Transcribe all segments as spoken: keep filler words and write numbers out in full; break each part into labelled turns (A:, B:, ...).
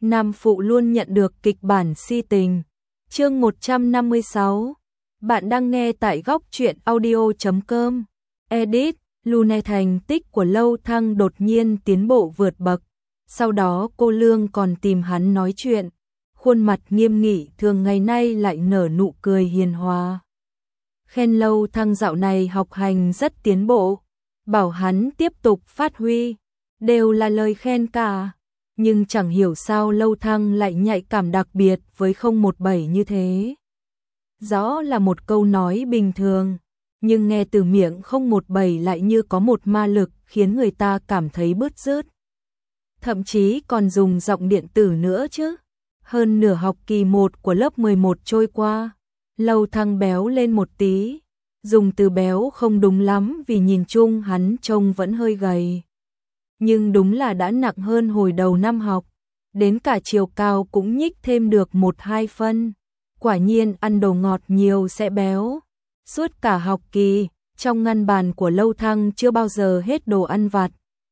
A: Nam phụ luôn nhận được kịch bản si tình. Chương một trăm năm mươi sáu. Bạn đang nghe tại góc truyện audio chấm com. Edit, Lune thành tích của Lâu Thăng đột nhiên tiến bộ vượt bậc. Sau đó cô Lương còn tìm hắn nói chuyện. Khuôn mặt nghiêm nghị thường ngày nay lại nở nụ cười hiền hòa. Khen Lâu Thăng dạo này học hành rất tiến bộ. Bảo hắn tiếp tục phát huy. Đều là lời khen cả. Nhưng chẳng hiểu sao Lâu Thăng lại nhạy cảm đặc biệt với không một bảy như thế. Rõ là một câu nói bình thường, nhưng nghe từ miệng không một bảy lại như có một ma lực khiến người ta cảm thấy bứt rứt. Thậm chí còn dùng giọng điện tử nữa chứ. Hơn nửa học kỳ một của lớp mười một trôi qua, Lâu Thăng béo lên một tí. Dùng từ béo không đúng lắm vì nhìn chung hắn trông vẫn hơi gầy. Nhưng đúng là đã nặng hơn hồi đầu năm học, đến cả chiều cao cũng nhích thêm được một hai phân. Quả nhiên ăn đồ ngọt nhiều sẽ béo. Suốt cả học kỳ, trong ngăn bàn của Lâu Thăng chưa bao giờ hết đồ ăn vặt.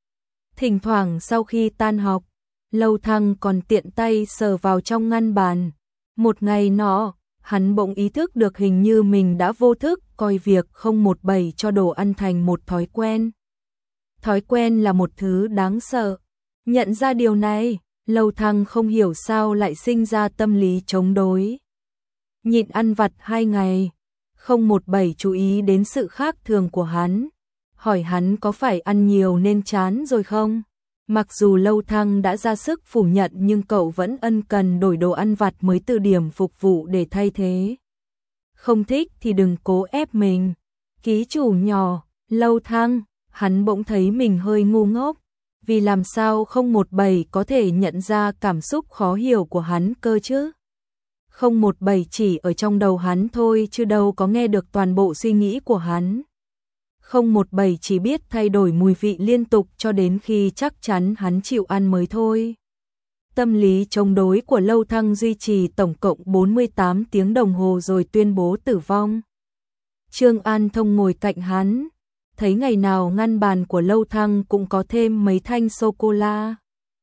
A: Thỉnh thoảng sau khi tan học, Lâu Thăng còn tiện tay sờ vào trong ngăn bàn. Một ngày nọ, hắn bỗng ý thức được hình như mình đã vô thức coi việc không một bảy cho đồ ăn thành một thói quen. Thói quen là một thứ đáng sợ. Nhận ra điều này, Lâu Thăng không hiểu sao lại sinh ra tâm lý chống đối. Nhịn ăn vặt hai ngày, không một bảy chú ý đến sự khác thường của hắn. Hỏi hắn có phải ăn nhiều nên chán rồi không? Mặc dù Lâu Thăng đã ra sức phủ nhận nhưng cậu vẫn ân cần đổi đồ ăn vặt mới từ điểm phục vụ để thay thế. Không thích thì đừng cố ép mình. Ký chủ nhỏ, Lâu Thăng. Hắn bỗng thấy mình hơi ngu ngốc, vì làm sao không một bảy có thể nhận ra cảm xúc khó hiểu của hắn cơ chứ. Không một bảy chỉ ở trong đầu hắn thôi chứ đâu có nghe được toàn bộ suy nghĩ của hắn. Không một bảy chỉ biết thay đổi mùi vị liên tục cho đến khi chắc chắn hắn chịu ăn mới thôi. Tâm lý chống đối của Lâu Thăng duy trì tổng cộng bốn mươi tám tiếng đồng hồ rồi tuyên bố tử vong. Trương An Thông ngồi cạnh hắn. Thấy ngày nào ngăn bàn của Lâu Thăng cũng có thêm mấy thanh sô-cô-la.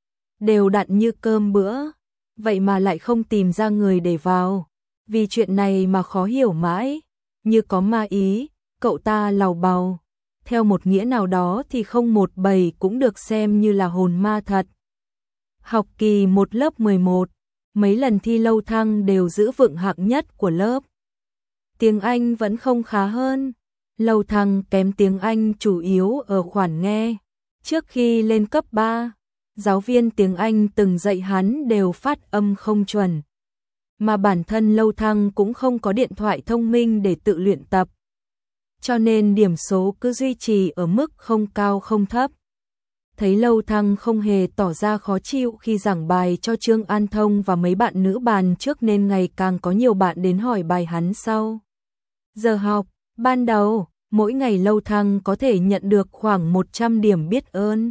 A: Đều đặn như cơm bữa. Vậy mà lại không tìm ra người để vào. Vì chuyện này mà khó hiểu mãi. Như có ma ý, cậu ta làu bàu. Theo một nghĩa nào đó thì không một bảy cũng được xem như là hồn ma thật. Học kỳ một lớp mười một, mấy lần thi Lâu Thăng đều giữ vững hạng nhất của lớp. Tiếng Anh vẫn không khá hơn. Lâu Thăng kém tiếng Anh chủ yếu ở khoản nghe. Trước khi lên cấp ba, giáo viên tiếng Anh từng dạy hắn đều phát âm không chuẩn. Mà bản thân Lâu Thăng cũng không có điện thoại thông minh để tự luyện tập. Cho nên điểm số cứ duy trì ở mức không cao không thấp. Thấy Lâu Thăng không hề tỏ ra khó chịu khi giảng bài cho Trương An Thông và mấy bạn nữ bàn trước nên ngày càng có nhiều bạn đến hỏi bài hắn sau. Giờ học, ban đầu, mỗi ngày Lâu Thăng có thể nhận được khoảng một trăm điểm biết ơn.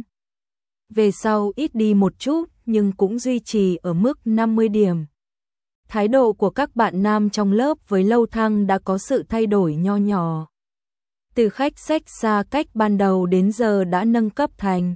A: Về sau ít đi một chút nhưng cũng duy trì ở mức năm mươi điểm. Thái độ của các bạn nam trong lớp với Lâu Thăng đã có sự thay đổi nho nhỏ. Từ khách xách xa cách ban đầu đến giờ đã nâng cấp thành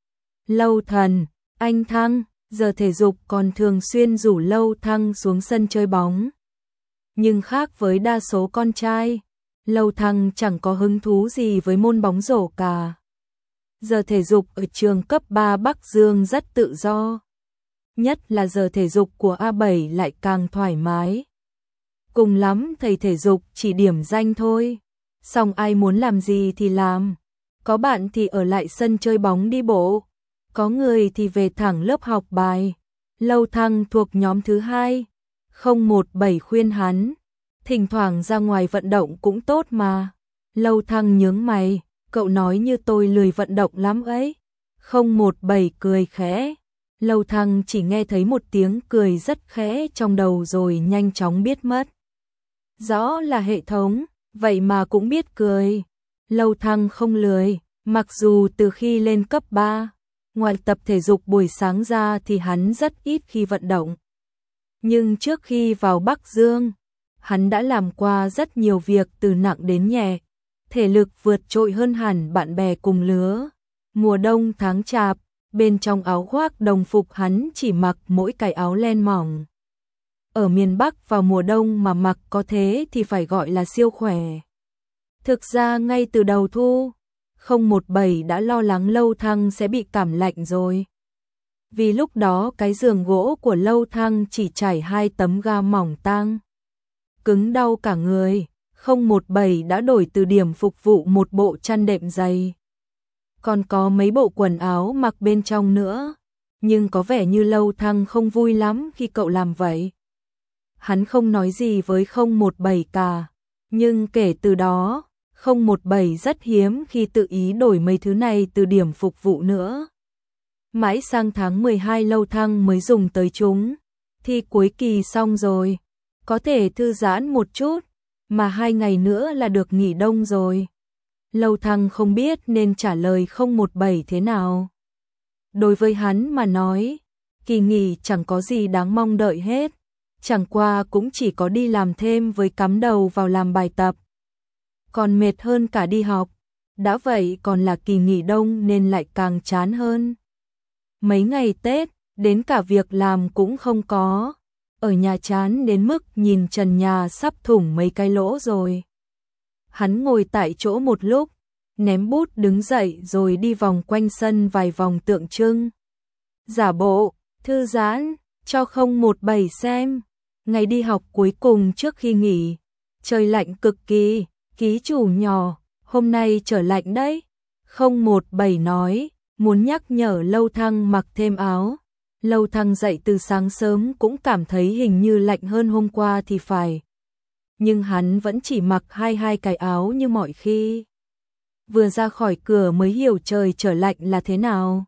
A: Lâu Thần, anh Thăng, giờ thể dục còn thường xuyên rủ Lâu Thăng xuống sân chơi bóng. Nhưng khác với đa số con trai, Lâu Thăng chẳng có hứng thú gì với môn bóng rổ cả. Giờ thể dục ở trường cấp ba Bắc Dương rất tự do. Nhất là giờ thể dục của A bảy lại càng thoải mái. Cùng lắm thầy thể dục chỉ điểm danh thôi. Xong ai muốn làm gì thì làm. Có bạn thì ở lại sân chơi bóng đi bộ. Có người thì về thẳng lớp học bài. Lâu Thăng thuộc nhóm thứ hai. Không một bảy khuyên hắn. Thỉnh thoảng ra ngoài vận động cũng tốt mà. Lâu Thăng nhướng mày, cậu nói như tôi lười vận động lắm ấy. Không một bảy cười khẽ. Lâu Thăng chỉ nghe thấy một tiếng cười rất khẽ trong đầu rồi nhanh chóng biết mất. Rõ là hệ thống, vậy mà cũng biết cười. Lâu Thăng không lười, mặc dù từ khi lên cấp ba, ngoài tập thể dục buổi sáng ra thì hắn rất ít khi vận động. Nhưng trước khi vào Bắc Dương, hắn đã làm qua rất nhiều việc từ nặng đến nhẹ, thể lực vượt trội hơn hẳn bạn bè cùng lứa. Mùa đông tháng chạp, bên trong áo khoác đồng phục hắn chỉ mặc mỗi cái áo len mỏng. Ở miền Bắc vào mùa đông mà mặc có thế thì phải gọi là siêu khỏe. Thực ra ngay từ đầu thu, không một bảy đã lo lắng Lâu Thăng sẽ bị cảm lạnh rồi. Vì lúc đó cái giường gỗ của Lâu Thăng chỉ trải hai tấm ga mỏng tang. Cứng đau cả người, không một bảy đã đổi từ điểm phục vụ một bộ chăn đệm dày. Còn có mấy bộ quần áo mặc bên trong nữa, nhưng có vẻ như Lâu Thăng không vui lắm khi cậu làm vậy. Hắn không nói gì với không một bảy cả, nhưng kể từ đó, không một bảy rất hiếm khi tự ý đổi mấy thứ này từ điểm phục vụ nữa. Mãi sang tháng mười hai Lâu Thăng mới dùng tới chúng, thi cuối kỳ xong rồi, có thể thư giãn một chút, mà hai ngày nữa là được nghỉ đông rồi. Lâu Thăng không biết nên trả lời không một bảy thế nào. Đối với hắn mà nói, kỳ nghỉ chẳng có gì đáng mong đợi hết, chẳng qua cũng chỉ có đi làm thêm với cắm đầu vào làm bài tập. Còn mệt hơn cả đi học, đã vậy còn là kỳ nghỉ đông nên lại càng chán hơn. Mấy ngày Tết, đến cả việc làm cũng không có, ở nhà chán đến mức nhìn trần nhà sắp thủng mấy cái lỗ rồi. Hắn ngồi tại chỗ một lúc, ném bút đứng dậy rồi đi vòng quanh sân vài vòng tượng trưng. Giả bộ, thư giãn, cho không một bảy xem. Ngày đi học cuối cùng trước khi nghỉ, trời lạnh cực kỳ, ký chủ nhỏ, hôm nay trở lạnh đấy. không một bảy nói, muốn nhắc nhở Lâu Thăng mặc thêm áo. Lâu Thăng dậy từ sáng sớm cũng cảm thấy hình như lạnh hơn hôm qua thì phải. Nhưng hắn vẫn chỉ mặc hai hai cái áo như mọi khi. Vừa ra khỏi cửa mới hiểu trời trở lạnh là thế nào.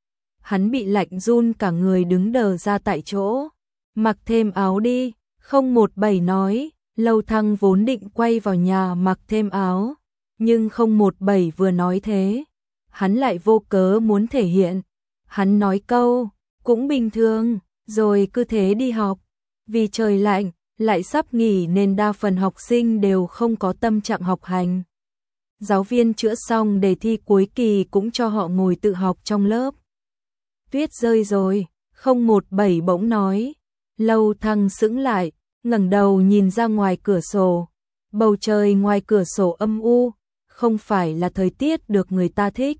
A: Hắn bị lạnh run cả người đứng đờ ra tại chỗ. Mặc thêm áo đi, không một bảy nói. Lâu Thăng vốn định quay vào nhà mặc thêm áo, nhưng không một bảy vừa nói thế, hắn lại vô cớ muốn thể hiện. Hắn nói câu, cũng bình thường, rồi cứ thế đi học. Vì trời lạnh, lại sắp nghỉ nên đa phần học sinh đều không có tâm trạng học hành. Giáo viên chữa xong đề thi cuối kỳ cũng cho họ ngồi tự học trong lớp. Tuyết rơi rồi, không một bảy bỗng nói. Lâu Thăng sững lại, ngẩng đầu nhìn ra ngoài cửa sổ. Bầu trời ngoài cửa sổ âm u, không phải là thời tiết được người ta thích.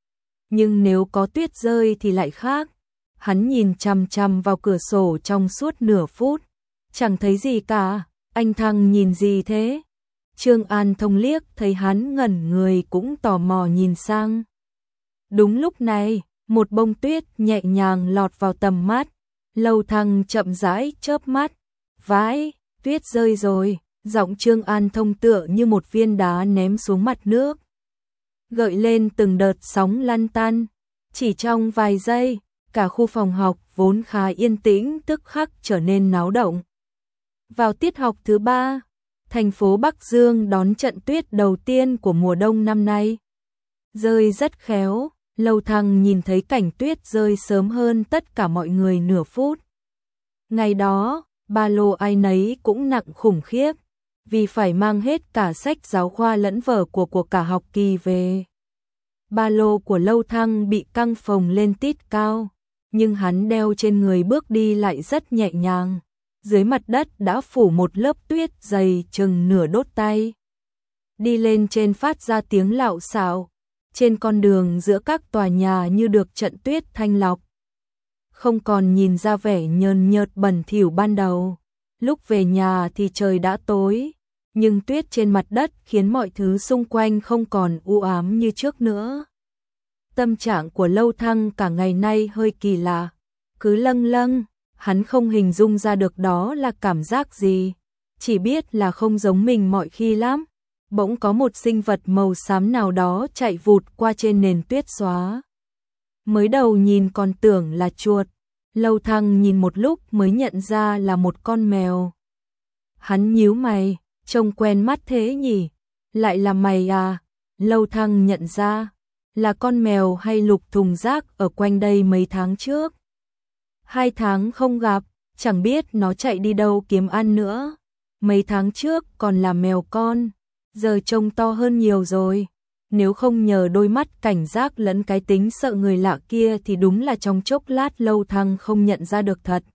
A: Nhưng nếu có tuyết rơi thì lại khác. Hắn nhìn chằm chằm vào cửa sổ trong suốt nửa phút, chẳng thấy gì cả. Anh Thăng nhìn gì thế? Trương An Thông liếc thấy hắn ngẩn người cũng tò mò nhìn sang. Đúng lúc này, một bông tuyết nhẹ nhàng lọt vào tầm mắt. Lâu Thăng chậm rãi chớp mắt. Vãi, tuyết rơi rồi. Giọng Trương An Thông tựa như một viên đá ném xuống mặt nước, gợi lên từng đợt sóng lăn tăn. Chỉ trong vài giây, cả khu phòng học vốn khá yên tĩnh tức khắc trở nên náo động. Vào tiết học thứ ba, thành phố Bắc Dương đón trận tuyết đầu tiên của mùa đông năm nay. Rơi rất khéo, Lâu Thăng nhìn thấy cảnh tuyết rơi sớm hơn tất cả mọi người nửa phút. Ngày đó, ba lô ai nấy cũng nặng khủng khiếp, vì phải mang hết cả sách giáo khoa lẫn vở của của cả học kỳ về. Ba lô của Lâu Thăng bị căng phồng lên tít cao, nhưng hắn đeo trên người bước đi lại rất nhẹ nhàng. Dưới mặt đất đã phủ một lớp tuyết dày chừng nửa đốt tay. Đi lên trên phát ra tiếng lạo xạo, trên con đường giữa các tòa nhà như được trận tuyết thanh lọc. Không còn nhìn ra vẻ nhờn nhợt bẩn thỉu ban đầu. Lúc về nhà thì trời đã tối, nhưng tuyết trên mặt đất khiến mọi thứ xung quanh không còn u ám như trước nữa. Tâm trạng của Lâu Thăng cả ngày nay hơi kỳ lạ, cứ lâng lâng, hắn không hình dung ra được đó là cảm giác gì, chỉ biết là không giống mình mọi khi lắm. Bỗng có một sinh vật màu xám nào đó chạy vụt qua trên nền tuyết xóa. Mới đầu nhìn còn tưởng là chuột, Lâu Thăng nhìn một lúc mới nhận ra là một con mèo. Hắn nhíu mày, trông quen mắt thế nhỉ, lại là mày à? Lâu Thăng nhận ra, là con mèo hay lục thùng rác ở quanh đây mấy tháng trước. Hai tháng không gặp, chẳng biết nó chạy đi đâu kiếm ăn nữa. Mấy tháng trước còn là mèo con, giờ trông to hơn nhiều rồi. nếu không nhờ đôi mắt cảnh giác lẫn cái tính sợ người lạ kia thì đúng là trong chốc lát Lâu Thăng không nhận ra được thật.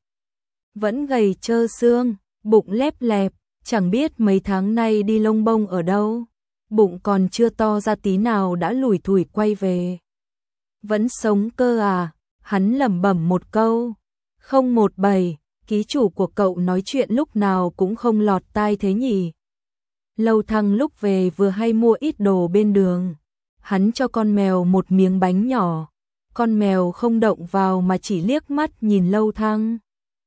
A: Vẫn gầy trơ xương, bụng lép lẹp, chẳng biết mấy tháng nay đi lông bông ở đâu, bụng còn chưa to ra tí nào đã lủi thủi quay về. Vẫn sống cơ à, hắn lẩm bẩm một câu. Không một bảy, ký chủ của cậu nói chuyện lúc nào cũng không lọt tai thế nhỉ. Lâu Thăng lúc về vừa hay mua ít đồ bên đường. Hắn cho con mèo một miếng bánh nhỏ. Con mèo không động vào mà chỉ liếc mắt nhìn Lâu Thăng.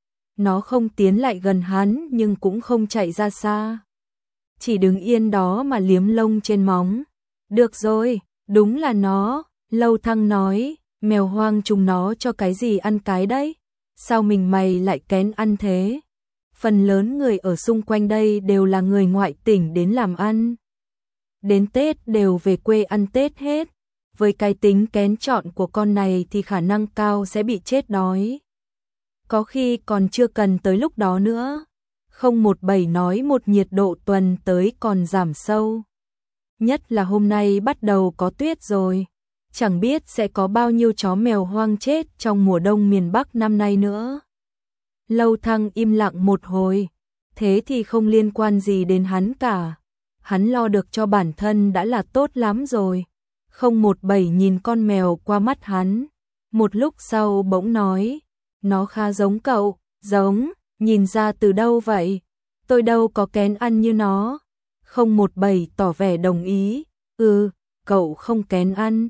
A: Nó không tiến lại gần hắn nhưng cũng không chạy ra xa. Chỉ đứng yên đó mà liếm lông trên móng. Được rồi, đúng là nó, Lâu Thăng nói, mèo hoang chúng nó cho cái gì ăn cái đấy? Sao mình mày lại kén ăn thế? Phần lớn người ở xung quanh đây đều là người ngoại tỉnh đến làm ăn. Đến Tết đều về quê ăn Tết hết. Với cái tính kén chọn của con này thì khả năng cao sẽ bị chết đói. Có khi còn chưa cần tới lúc đó nữa. Không một bảy nói một nhiệt độ tuần tới còn giảm sâu. Nhất là hôm nay bắt đầu có tuyết rồi. Chẳng biết sẽ có bao nhiêu chó mèo hoang chết trong mùa đông miền Bắc năm nay nữa. Lâu Thăng im lặng một hồi. Thế thì không liên quan gì đến hắn cả. Hắn lo được cho bản thân đã là tốt lắm rồi. Không một bảy nhìn con mèo qua mắt hắn. Một lúc sau bỗng nói. Nó khá giống cậu. Giống, nhìn ra từ đâu vậy? Tôi đâu có kén ăn như nó. Không một bảy tỏ vẻ đồng ý. Ừ, cậu không kén ăn.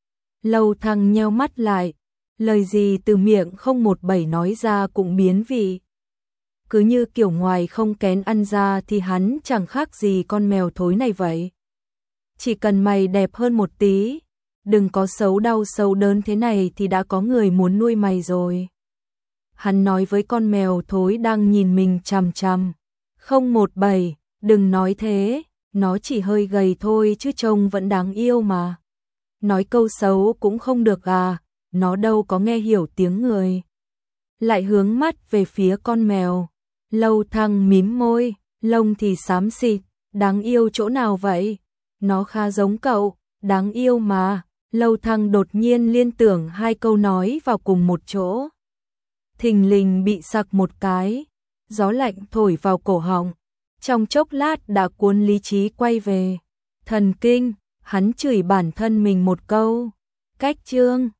A: Lâu Thăng nheo mắt lại. Lời gì từ miệng không một bảy nói ra cũng biến vị. Cứ như kiểu ngoài không kén ăn ra thì hắn chẳng khác gì con mèo thối này vậy. Chỉ cần mày đẹp hơn một tí, đừng có xấu đau xấu đớn thế này thì đã có người muốn nuôi mày rồi. Hắn nói với con mèo thối đang nhìn mình chằm chằm. Không một bảy, đừng nói thế, nó chỉ hơi gầy thôi chứ trông vẫn đáng yêu mà. Nói câu xấu cũng không được à, nó đâu có nghe hiểu tiếng người. Lại hướng mắt về phía con mèo. Lâu Thăng mím môi, lông thì xám xịt, đáng yêu chỗ nào vậy? Nó khá giống cậu, đáng yêu mà. Lâu Thăng đột nhiên liên tưởng hai câu nói vào cùng một chỗ. Thình lình bị sặc một cái, gió lạnh thổi vào cổ họng. Trong chốc lát đã cuốn lý trí quay về. Thần kinh, hắn chửi bản thân mình một câu. Cách chương